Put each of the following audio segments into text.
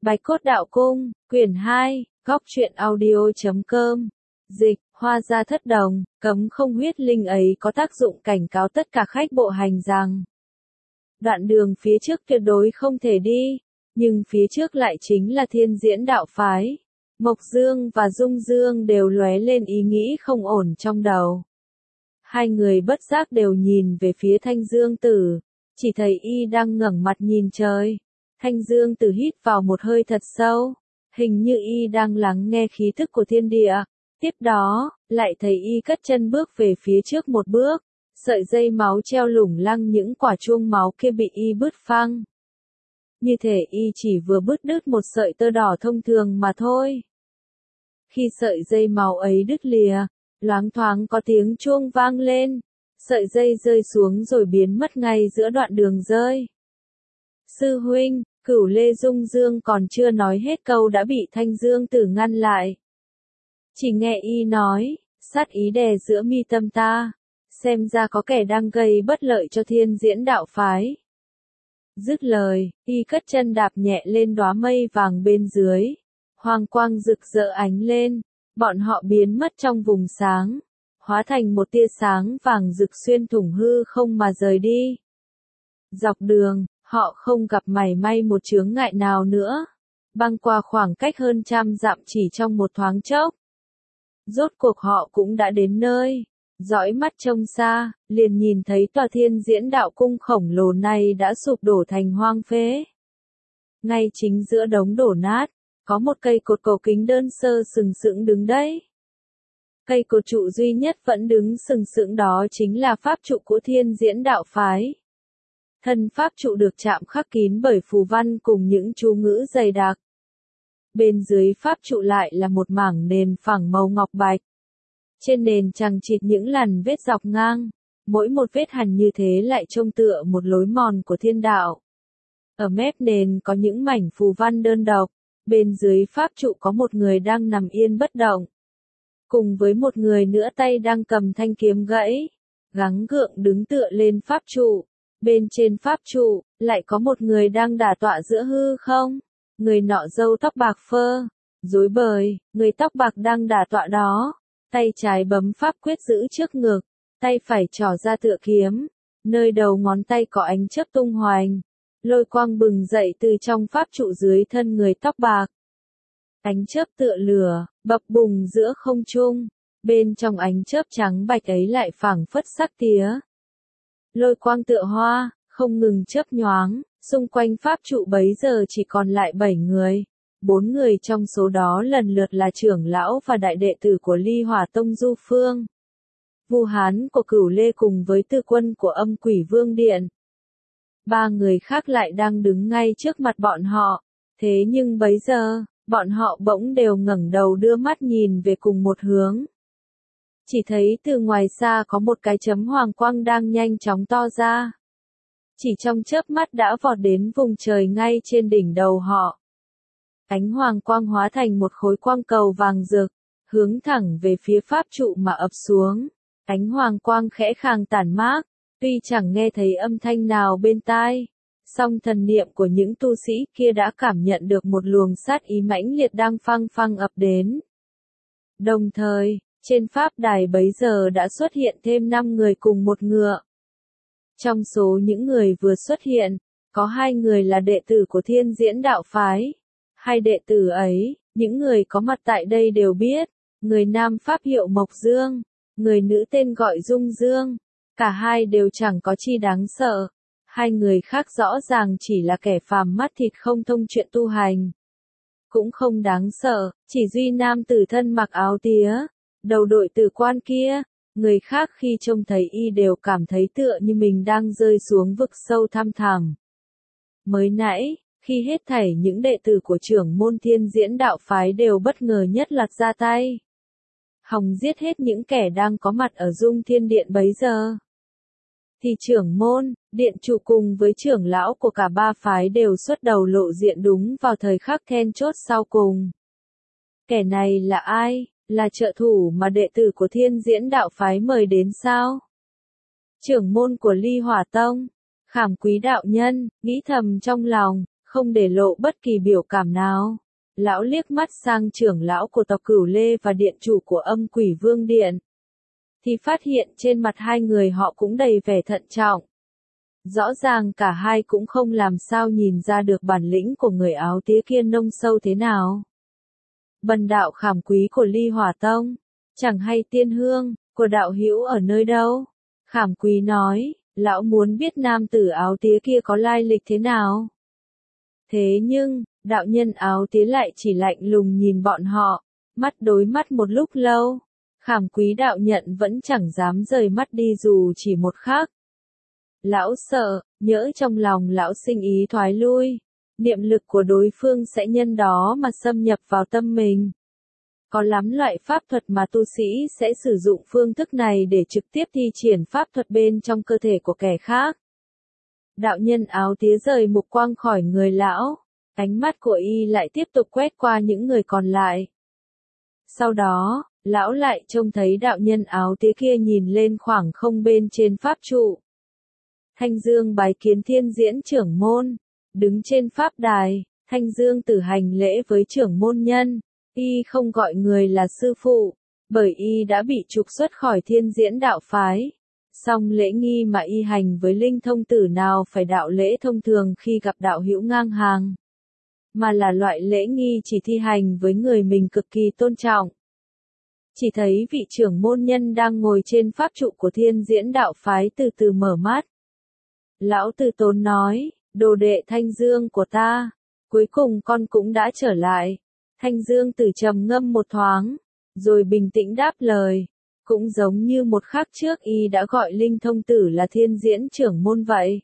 Bạch Cốt Đạo Cung, quyển 2, góc truyện audio.com. Dịch, Hoa Gia Thất Đồng, cấm không huyết linh ấy có tác dụng cảnh cáo tất cả khách bộ hành rằng đoạn đường phía trước tuyệt đối không thể đi, nhưng phía trước lại chính là Thiên Diễn đạo phái. Mộc Dương và Dung Dương đều lóe lên ý nghĩ không ổn trong đầu. Hai người bất giác đều nhìn về phía Thanh Dương Tử, chỉ thấy y đang ngẩng mặt nhìn trời. Thanh Dương Tử hít vào một hơi thật sâu, hình như y đang lắng nghe khí thức của thiên địa. Tiếp đó, lại thấy y cất chân bước về phía trước một bước, sợi dây máu treo lủng lăng những quả chuông máu kia bị y bứt phăng. Như thể y chỉ vừa bứt đứt một sợi tơ đỏ thông thường mà thôi. Khi sợi dây máu ấy đứt lìa, loáng thoáng có tiếng chuông vang lên, sợi dây rơi xuống rồi biến mất ngay giữa đoạn đường rơi. Sư huynh, Cửu Lê Dung Dương còn chưa nói hết câu đã bị Thanh Dương Tử ngăn lại. Chỉ nghe y nói, sát ý đè giữa mi tâm ta, xem ra có kẻ đang gây bất lợi cho Thiên Diễn đạo phái. Dứt lời, y cất chân đạp nhẹ lên đóa mây vàng bên dưới, hoàng quang rực rỡ ánh lên, bọn họ biến mất trong vùng sáng, hóa thành một tia sáng vàng rực xuyên thủng hư không mà rời đi. Dọc đường, họ không gặp mảy may một chướng ngại nào nữa, băng qua khoảng cách hơn 100 dặm chỉ trong một thoáng chốc. Rốt cuộc họ cũng đã đến nơi, dõi mắt trông xa, liền nhìn thấy tòa Thiên Diễn đạo cung khổng lồ này đã sụp đổ thành hoang phế. Ngay chính giữa đống đổ nát, có một cây cột cổ kính đơn sơ sừng sững đứng đấy. Cây cột trụ duy nhất vẫn đứng sừng sững đó chính là pháp trụ của Thiên Diễn đạo phái. Thân pháp trụ được chạm khắc kín bởi phù văn cùng những chú ngữ dày đặc. Bên dưới pháp trụ lại là một mảng nền phẳng màu ngọc bạch. Trên nền chằng chịt những lằn vết dọc ngang, mỗi một vết hằn như thế lại trông tựa một lối mòn của thiên đạo. Ở mép nền có những mảnh phù văn đơn độc, bên dưới pháp trụ có một người đang nằm yên bất động. Cùng với một người nữa tay đang cầm thanh kiếm gãy, gắng gượng đứng tựa lên pháp trụ. Bên trên pháp trụ, lại có một người đang đả tọa giữa hư không. Người nọ râu tóc bạc phơ, rối bời, người tóc bạc đang đả tọa đó. Tay trái bấm pháp quyết giữ trước ngực, tay phải trỏ ra tựa kiếm. Nơi đầu ngón tay có ánh chớp tung hoành. Lôi quang bừng dậy từ trong pháp trụ dưới thân người tóc bạc. Ánh chớp tựa lửa, bập bùng giữa không trung. Bên trong ánh chớp trắng bạch ấy lại phảng phất sắc tía. Lôi quang tựa hoa, không ngừng chớp nhoáng, xung quanh pháp trụ bấy giờ chỉ còn lại 7 người. 4 người trong số đó lần lượt là trưởng lão và đại đệ tử của Ly Hỏa Tông Du Phương. Vu Hán của Cửu Lê cùng với tư quân của Âm Quỷ Vương Điện. 3 người khác lại đang đứng ngay trước mặt bọn họ, thế nhưng bấy giờ, bọn họ bỗng đều ngẩng đầu đưa mắt nhìn về cùng một hướng. Chỉ thấy từ ngoài xa có một cái chấm hoàng quang đang nhanh chóng to ra. Chỉ trong chớp mắt đã vọt đến vùng trời ngay trên đỉnh đầu họ. Ánh hoàng quang hóa thành một khối quang cầu vàng rực, hướng thẳng về phía pháp trụ mà ập xuống. Ánh hoàng quang khẽ khàng tản mát, tuy chẳng nghe thấy âm thanh nào bên tai, song thần niệm của những tu sĩ kia đã cảm nhận được một luồng sát ý mãnh liệt đang phăng phăng ập đến. Đồng thời, trên pháp đài bấy giờ đã xuất hiện thêm 5 người cùng một ngựa. Trong số những người vừa xuất hiện, có 2 người là đệ tử của Thiên Diễn đạo phái. 2 đệ tử ấy, những người có mặt tại đây đều biết, người nam pháp hiệu Mộc Dương, người nữ tên gọi Dung Dương. Cả hai đều chẳng có chi đáng sợ. 2 người khác rõ ràng chỉ là kẻ phàm mắt thịt không thông chuyện tu hành. Cũng không đáng sợ, chỉ duy nam tử thân mặc áo tía, đầu đội tử quan kia, người khác khi trông thấy y đều cảm thấy tựa như mình đang rơi xuống vực sâu thăm thẳm. Mới nãy, khi hết thảy những đệ tử của trưởng môn Thiên Diễn đạo phái đều bất ngờ nhất loạt ra tay, hòng giết hết những kẻ đang có mặt ở Dung Thiên Điện bấy giờ, thì trưởng môn, điện chủ cùng với trưởng lão của cả 3 phái đều xuất đầu lộ diện đúng vào thời khắc then chốt sau cùng. Kẻ này là ai? Là trợ thủ mà đệ tử của Thiên Diễn đạo phái mời đến sao? Trưởng môn của Ly Hỏa Tông, Khảm Quý đạo nhân, nghĩ thầm trong lòng, không để lộ bất kỳ biểu cảm nào. Lão liếc mắt sang trưởng lão của tộc Cửu Lê và điện chủ của Âm Quỷ Vương Điện, thì phát hiện trên mặt hai người họ cũng đầy vẻ thận trọng. Rõ ràng cả hai cũng không làm sao nhìn ra được bản lĩnh của người áo tía kia nông sâu thế nào. Bần đạo Khảm Quý của Ly Hỏa Tông, chẳng hay tiên hương của đạo hữu ở nơi đâu? Khảm Quý nói, lão muốn biết nam tử áo tía kia có lai lịch thế nào. Thế nhưng, đạo nhân áo tía lại chỉ lạnh lùng nhìn bọn họ, mắt đối mắt một lúc lâu. Khảm Quý đạo nhận vẫn chẳng dám rời mắt đi dù chỉ một khắc. Lão sợ, nhỡ trong lòng lão sinh ý thoái lui, niệm lực của đối phương sẽ nhân đó mà xâm nhập vào tâm mình. Có lắm loại pháp thuật mà tu sĩ sẽ sử dụng phương thức này để trực tiếp thi triển pháp thuật bên trong cơ thể của kẻ khác. Đạo nhân áo tía rời mục quang khỏi người lão, ánh mắt của y lại tiếp tục quét qua những người còn lại. Sau đó, lão lại trông thấy đạo nhân áo tía kia nhìn lên khoảng không bên trên pháp trụ. Thanh Dương bái kiến Thiên Diễn trưởng môn, đứng trên pháp đài, Thanh Dương tử hành lễ với trưởng môn nhân, y không gọi người là sư phụ, bởi y đã bị trục xuất khỏi Thiên Diễn đạo phái. Song lễ nghi mà y hành với Linh Thông tử nào phải đạo lễ thông thường khi gặp đạo hữu ngang hàng, mà là loại lễ nghi chỉ thi hành với người mình cực kỳ tôn trọng. Chỉ thấy vị trưởng môn nhân đang ngồi trên pháp trụ của Thiên Diễn đạo phái từ từ mở mắt. Lão Từ Tốn nói, đồ đệ Thanh Dương của ta, cuối cùng con cũng đã trở lại. Thanh Dương Tử trầm ngâm một thoáng, rồi bình tĩnh đáp lời, cũng giống như một khắc trước y đã gọi Linh Thông tử là Thiên Diễn trưởng môn vậy.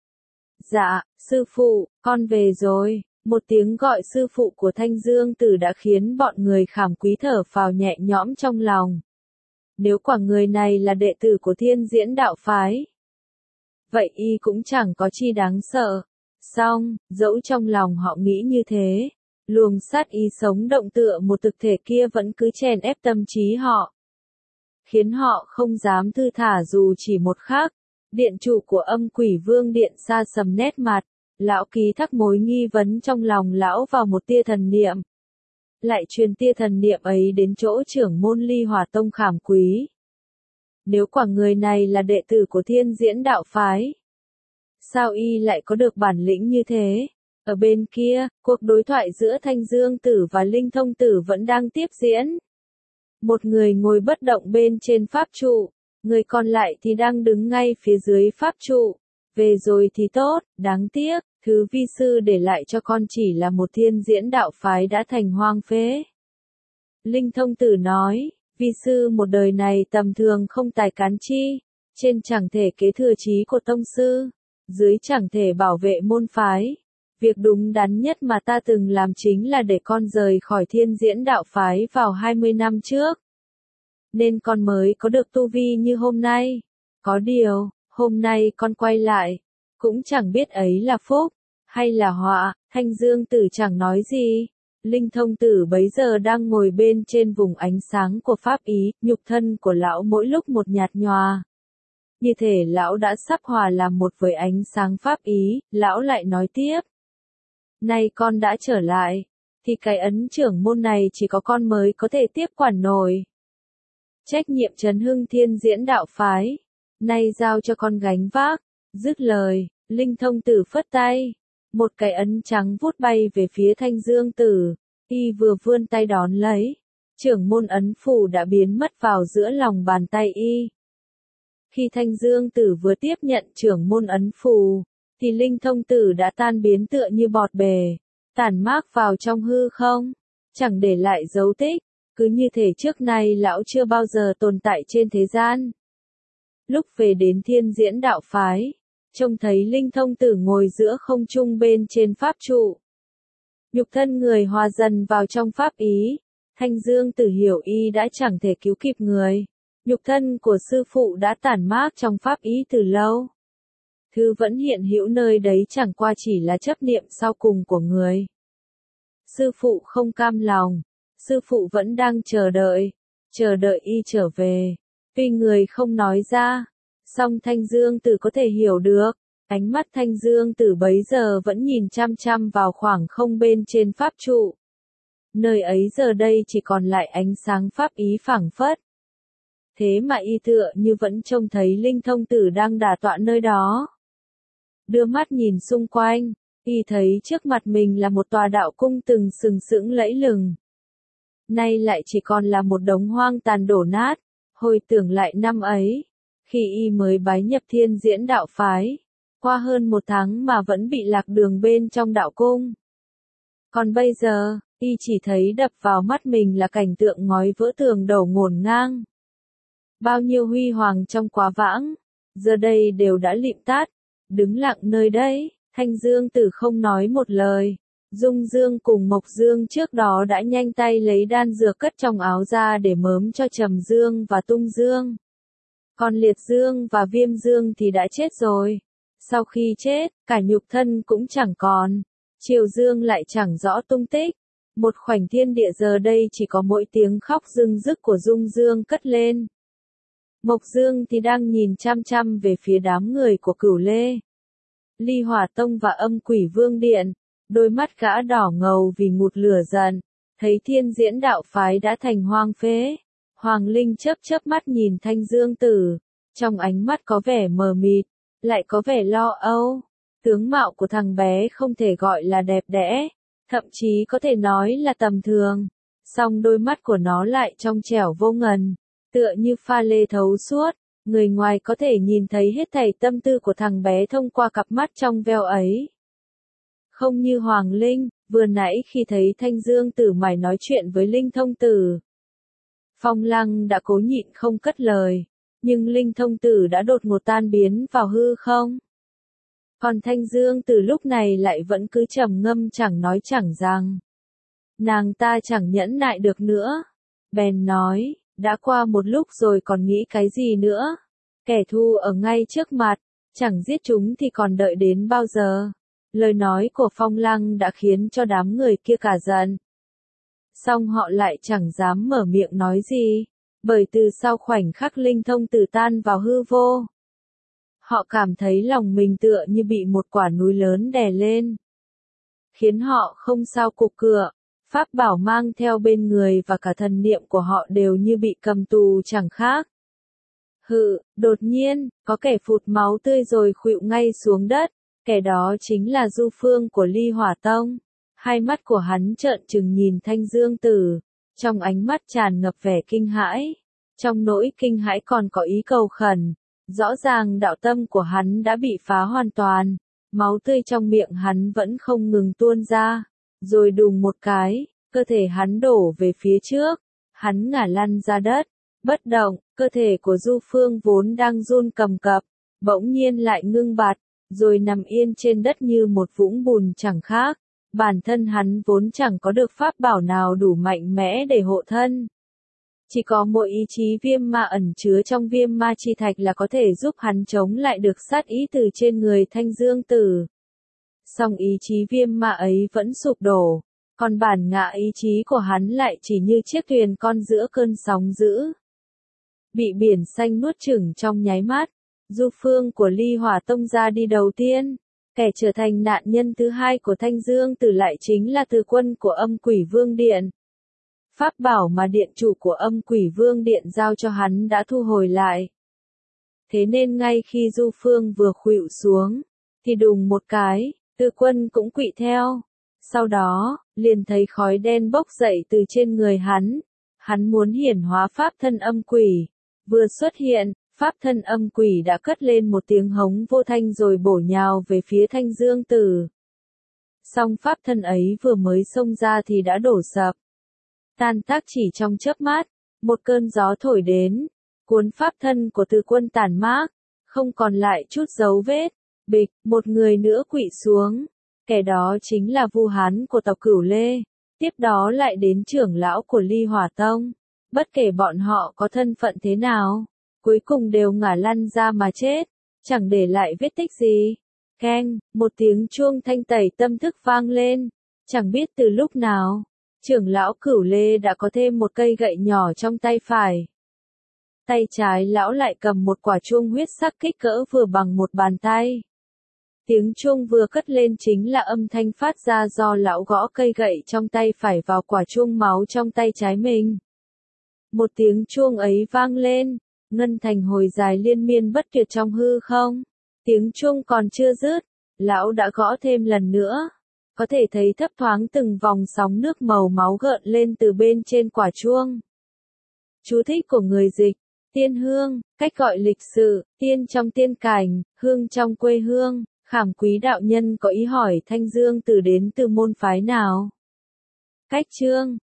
Dạ, sư phụ, con về rồi. Một tiếng gọi sư phụ của Thanh Dương Tử đã khiến bọn người Khảm Quý thở phào nhẹ nhõm trong lòng. Nếu quả người này là đệ tử của Thiên Diễn đạo phái, vậy y cũng chẳng có chi đáng sợ. Song, dẫu trong lòng họ nghĩ như thế, luồng sát ý sống động tựa một thực thể kia vẫn cứ chèn ép tâm trí họ, khiến họ không dám thư thả dù chỉ một khắc. Điện chủ của Âm Quỷ Vương Điện xa sầm nét mặt, lão ký thác mối nghi vấn trong lòng lão vào một tia thần niệm. Lại truyền tia thần niệm ấy đến chỗ trưởng môn Ly Hỏa Tông Khảm Quý. Nếu quả người này là đệ tử của Thiên Diễn đạo phái, sao y lại có được bản lĩnh như thế? Ở bên kia, cuộc đối thoại giữa Thanh Dương Tử và Linh Thông Tử vẫn đang tiếp diễn. Một người ngồi bất động bên trên pháp trụ, người còn lại thì đang đứng ngay phía dưới pháp trụ. Về rồi thì tốt, đáng tiếc, thứ vi sư để lại cho con chỉ là một Thiên Diễn đạo phái đã thành hoang phế. Linh Thông Tử nói, vi sư một đời này tầm thường không tài cán chi, trên chẳng thể kế thừa chí của tông sư, dưới chẳng thể bảo vệ môn phái. Việc đúng đắn nhất mà ta từng làm chính là để con rời khỏi Thiên Diễn đạo phái vào 20 năm trước. Nên con mới có được tu vi như hôm nay. Có điều, hôm nay con quay lại, cũng chẳng biết ấy là phúc, hay là họa. Thanh Dương Tử chẳng nói gì. Linh Thông Tử bấy giờ đang ngồi bên trên vùng ánh sáng của pháp ý, nhục thân của lão mỗi lúc một nhạt nhòa. Như thể lão đã sắp hòa làm một với ánh sáng pháp ý, lão lại nói tiếp. Nay con đã trở lại, thì cái ấn trưởng môn này chỉ có con mới có thể tiếp quản nổi. Trách nhiệm trấn hưng Thiên Diễn đạo phái, nay giao cho con gánh vác. Dứt lời, Linh Thông Tử phất tay, một cái ấn trắng vút bay về phía Thanh Dương Tử, y vừa vươn tay đón lấy, trưởng môn ấn phù đã biến mất vào giữa lòng bàn tay y. Khi Thanh Dương Tử vừa tiếp nhận trưởng môn ấn phù, thì Linh Thông Tử đã tan biến tựa như bọt bề, tản mát vào trong hư không, chẳng để lại dấu tích, cứ như thể trước nay lão chưa bao giờ tồn tại trên thế gian. Lúc về đến Thiên Diễn đạo phái, trông thấy Linh Thông Tử ngồi giữa không trung bên trên pháp trụ. Nhục thân người hòa dần vào trong pháp ý, Thanh Dương Tử hiểu y đã chẳng thể cứu kịp người. Nhục thân của sư phụ đã tản mát trong pháp ý từ lâu. Thứ vẫn hiện hữu nơi đấy chẳng qua chỉ là chấp niệm sau cùng của người. Sư phụ không cam lòng, sư phụ vẫn đang chờ đợi y trở về. Tuy người không nói ra, song Thanh Dương Tử có thể hiểu được, Ánh mắt Thanh Dương Tử bấy giờ vẫn nhìn chăm chăm vào khoảng không bên trên pháp trụ. Nơi ấy giờ đây chỉ còn lại ánh sáng pháp ý phảng phất. Thế mà y tựa như vẫn trông thấy Linh Thông Tử đang đả tọa nơi đó. Đưa mắt nhìn xung quanh, y thấy trước mặt mình là một tòa đạo cung từng sừng sững lẫy lừng. Nay lại chỉ còn là một đống hoang tàn đổ nát, hồi tưởng lại năm ấy, khi y mới bái nhập Thiên Diễn đạo phái, qua hơn 1 tháng mà vẫn bị lạc đường bên trong đạo cung. Còn bây giờ, y chỉ thấy đập vào mắt mình là cảnh tượng ngói vỡ tường đổ ngổn ngang. Bao nhiêu huy hoàng trong quá vãng, giờ đây đều đã lịm tắt, đứng lặng nơi đấy. Thanh Dương Tử không nói một lời. Dung Dương cùng Mộc Dương trước đó đã nhanh tay lấy đan dược cất trong áo ra để mớm cho Trầm Dương và Tung Dương. Còn Liệt Dương và Viêm Dương thì đã chết rồi. Sau khi chết, cả nhục thân cũng chẳng còn. Triều Dương lại chẳng rõ tung tích. Một khoảnh thiên địa giờ đây chỉ có mỗi tiếng khóc rưng rức của Dung Dương cất lên. Mộc Dương thì đang nhìn chăm chăm về phía đám người của Cửu Lê, Ly Hỏa Tông và Âm Quỷ Vương Điện, đôi mắt gã đỏ ngầu vì ngụt lửa giận, thấy Thiên Diễn đạo phái đã thành hoang phế. Hoàng Linh chớp chớp mắt nhìn Thanh Dương Tử, trong ánh mắt có vẻ mờ mịt, lại có vẻ lo âu. Tướng mạo của thằng bé không thể gọi là đẹp đẽ, thậm chí có thể nói là tầm thường, song đôi mắt của nó lại trong trẻo vô ngần, tựa như pha lê thấu suốt. Người ngoài có thể nhìn thấy hết thảy tâm tư của thằng bé thông qua cặp mắt trong veo ấy. Không như Hoàng Linh, vừa nãy khi thấy Thanh Dương Tử mải nói chuyện với Linh Thông Tử. Phong Lăng đã cố nhịn không cất lời, nhưng Linh Thông Tử đã đột ngột tan biến vào hư không. Còn Thanh Dương Tử lúc này lại vẫn cứ trầm ngâm chẳng nói chẳng rằng. Nàng ta chẳng nhẫn nại được nữa. Bèn nói, đã qua một lúc rồi còn nghĩ cái gì nữa? Kẻ thù ở ngay trước mặt, chẳng giết chúng thì còn đợi đến bao giờ? Lời nói của Phong Lăng đã khiến cho đám người kia cả giận. Song họ lại chẳng dám mở miệng nói gì, bởi từ sau khoảnh khắc Linh Thông Tử tan vào hư vô, họ cảm thấy lòng mình tựa như bị một quả núi lớn đè lên, khiến họ không sao cục cựa. Pháp bảo mang theo bên người và cả thần niệm của họ đều như bị cầm tù chẳng khác. Đột nhiên, có kẻ phụt máu tươi rồi khuỵu ngay xuống đất, kẻ đó chính là Du Phương của Ly Hỏa Tông. Hai mắt của hắn trợn trừng nhìn Thanh Dương Tử, trong ánh mắt tràn ngập vẻ kinh hãi. Trong nỗi kinh hãi còn có ý cầu khẩn, rõ ràng đạo tâm của hắn đã bị phá hoàn toàn, máu tươi trong miệng hắn vẫn không ngừng tuôn ra. Rồi đùng một cái, cơ thể hắn đổ về phía trước, hắn ngả lăn ra đất, bất động. Cơ thể của Du Phương vốn đang run cầm cập, bỗng nhiên lại ngưng bặt, rồi nằm yên trên đất như một vũng bùn chẳng khác. Bản thân hắn vốn chẳng có được pháp bảo nào đủ mạnh mẽ để hộ thân. Chỉ có một ý chí viêm ma ẩn chứa trong viêm ma chi thạch là có thể giúp hắn chống lại được sát ý từ trên người Thanh Dương Tử. Song ý chí viêm ma ấy vẫn sụp đổ, còn bản ngã ý chí của hắn lại chỉ như chiếc thuyền con giữa cơn sóng dữ, bị biển xanh nuốt chửng trong nháy mắt. Du Phương của Ly Hỏa Tông ra đi đầu tiên, kẻ trở thành nạn nhân thứ hai của Thanh Dương Tử lại chính là Từ Quân của Âm Quỷ Vương Điện. Pháp bảo mà điện chủ của Âm Quỷ Vương Điện giao cho hắn đã thu hồi lại. Thế nên ngay khi Du Phương vừa khuỵu xuống, thì đùng một cái, Từ Quân cũng quỵ theo. Sau đó, liền thấy khói đen bốc dậy từ trên người hắn. Hắn muốn hiển hóa pháp thân âm quỷ. Vừa xuất hiện, pháp thân âm quỷ đã cất lên một tiếng hống vô thanh rồi bổ nhào về phía Thanh Dương Tử. Song pháp thân ấy vừa mới xông ra thì đã đổ sập, tan tác chỉ trong chớp mắt. Một cơn gió thổi đến, cuốn pháp thân của Từ Quân tản mát, không còn lại chút dấu vết. Bịch, một người nữa quỵ xuống. Kẻ đó chính là Vu Hán của tộc Cửu Lê, tiếp đó lại đến trưởng lão của Ly Hỏa Tông. Bất kể bọn họ có thân phận thế nào, cuối cùng đều ngả lăn ra mà chết, chẳng để lại vết tích gì. Keng, một tiếng chuông thanh tẩy tâm thức vang lên, chẳng biết từ lúc nào, trưởng lão Cửu Lê đã có thêm một cây gậy nhỏ trong tay phải. Tay trái lão lại cầm một quả chuông huyết sắc kích cỡ vừa bằng một bàn tay. Tiếng chuông vừa cất lên chính là âm thanh phát ra do lão gõ cây gậy trong tay phải vào quả chuông máu trong tay trái mình. Một tiếng chuông ấy vang lên, ngân thành hồi dài liên miên bất tuyệt trong hư không. Tiếng chuông còn chưa dứt, lão đã gõ thêm lần nữa. Có thể thấy thấp thoáng từng vòng sóng nước màu máu gợn lên từ bên trên quả chuông. Chú thích của người dịch. Tiên hương, cách gọi lịch sự, tiên trong tiên cảnh, hương trong quê hương. Khảm Quý đạo nhân có ý hỏi Thanh Dương từ đến từ môn phái nào? Cách chương